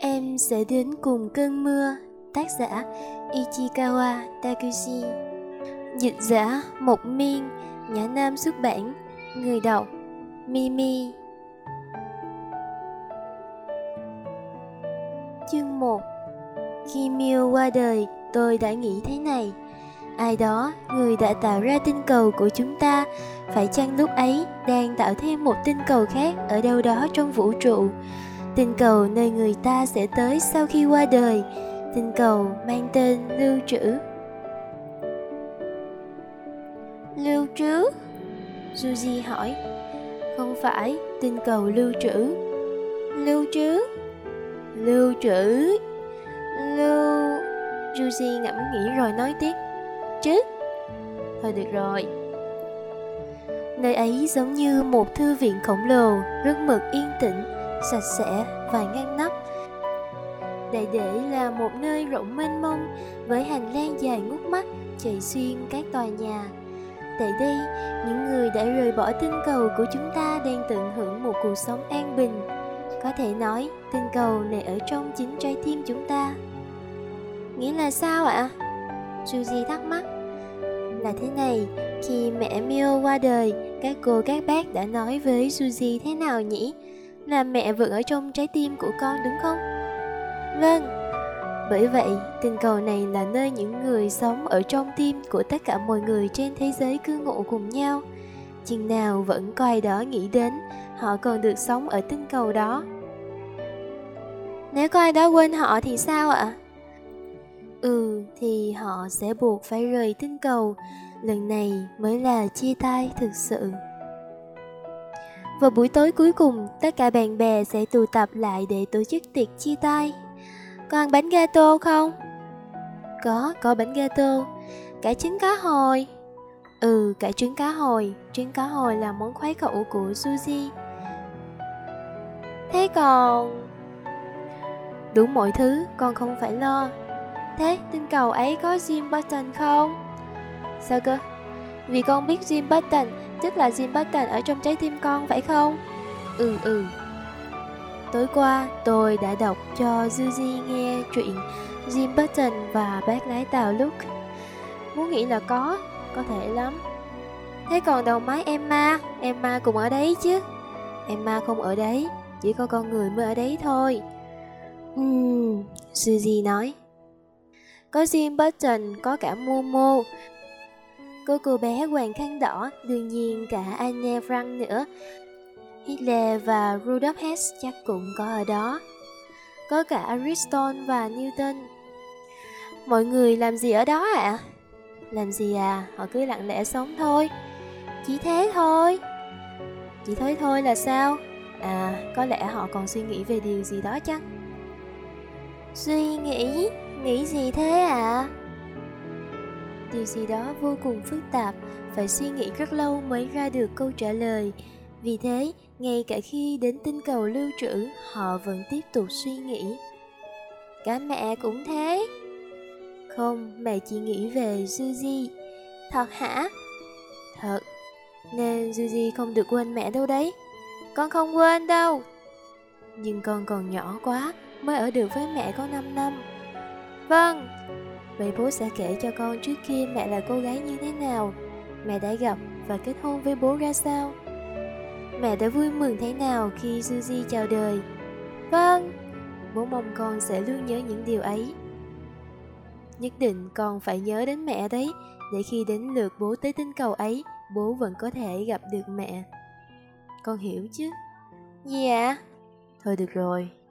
Em sẽ đến cùng cơn mưa. Tác giả Ichikawa Takushi. Dịch giả Mộc Miên. Nhã Nam xuất bản. Người đọc Mimi. Chương 1. Khi Miu qua đời, tôi đã nghĩ thế này: ai đó, người đã tạo ra tinh cầu của chúng ta, phải chăng lúc ấy đang tạo thêm một tinh cầu khác ở đâu đó trong vũ trụ? Tinh cầu nơi người ta sẽ tới sau khi qua đời. Tinh cầu mang tên lưu trữ. Lưu trữ? Yuji hỏi. Không phải, tinh cầu lưu trữ. Lưu trữ? Lưu trữ? Yuji ngẫm nghĩ rồi nói tiếp. Chứ? Thôi được rồi. Nơi ấy giống như một thư viện khổng lồ, rất mực yên tĩnh, sạch sẽ và ngăn nắp. Đại để là một nơi rộng mênh mông, với hành lang dài ngút mắt chạy xuyên các tòa nhà. Tại đây, những người đã rời bỏ tinh cầu của chúng ta đang tận hưởng một cuộc sống an bình. Có thể nói, tinh cầu này ở trong chính trái tim chúng ta. Nghĩa là sao ạ? Yuji thắc mắc. Là thế này, khi mẹ Mio qua đời, các cô các bác đã nói với Yuji thế nào nhỉ? Là mẹ vẫn ở trong trái tim của con đúng không? Vâng. Bởi vậy, tinh cầu này là nơi những người sống ở trong tim của tất cả mọi người trên thế giới cư ngụ cùng nhau. Chừng nào vẫn có ai đó nghĩ đến, họ còn được sống ở tinh cầu đó. Nếu có ai đó quên họ thì sao ạ? Thì họ sẽ buộc phải rời tinh cầu. Lần này mới là chia tay thực sự. Vào buổi tối cuối cùng, tất cả bạn bè sẽ tụ tập lại để tổ chức tiệc chia tay. Có ăn bánh gato không? Có bánh gato. Cả trứng cá hồi. Cả trứng cá hồi. Trứng cá hồi là món khoái khẩu của Yuji. Thế còn... đủ mọi thứ, con không phải lo. Thế tinh cầu ấy có Jim Button không? Sao cơ? Vì con biết Jim Button, tức là Jim Button ở trong trái tim con phải không? Tối qua tôi đã đọc cho Yuji nghe chuyện Jim Button và bác lái tàu Luke. Muốn nghĩ là có thể lắm. Thế còn đầu máy Emma cũng ở đấy chứ? Emma không ở đấy, chỉ có con người mới ở đấy thôi. Yuji nói. Có Jim Button, có cả Momo, có cô bé hoàng khăn đỏ, đương nhiên cả Anne Frank nữa. Hitler và Rudolf Hess chắc cũng có ở đó. Có cả Aristotle và Newton. Mọi người làm gì ở đó ạ? Làm gì à? Họ cứ lặng lẽ sống thôi. Chỉ thế thôi. Chỉ thế thôi là sao? Có lẽ họ còn suy nghĩ về điều gì đó chăng? Suy nghĩ? Nghĩ gì thế ạ? Điều gì đó vô cùng phức tạp, phải suy nghĩ rất lâu mới ra được câu trả lời. Vì thế, ngay cả khi đến tinh cầu lưu trữ, họ vẫn tiếp tục suy nghĩ. Cả mẹ cũng thế. Không, mẹ chỉ nghĩ về Yuji. Thật hả? Thật. Nên Yuji không được quên mẹ đâu đấy. Con không quên đâu. Nhưng con còn nhỏ quá, mới ở được với mẹ có 5 năm. Vâng. Vậy bố sẽ kể cho con trước kia mẹ là cô gái như thế nào, mẹ đã gặp và kết hôn với bố ra sao, mẹ đã vui mừng thế nào khi Yuji chào đời. Vâng. Bố mong con sẽ luôn nhớ những điều ấy. Nhất định con phải nhớ đến mẹ đấy, để khi đến lượt bố tới tinh cầu ấy, bố vẫn có thể gặp được mẹ. Con hiểu chứ? Dạ. Thôi được rồi,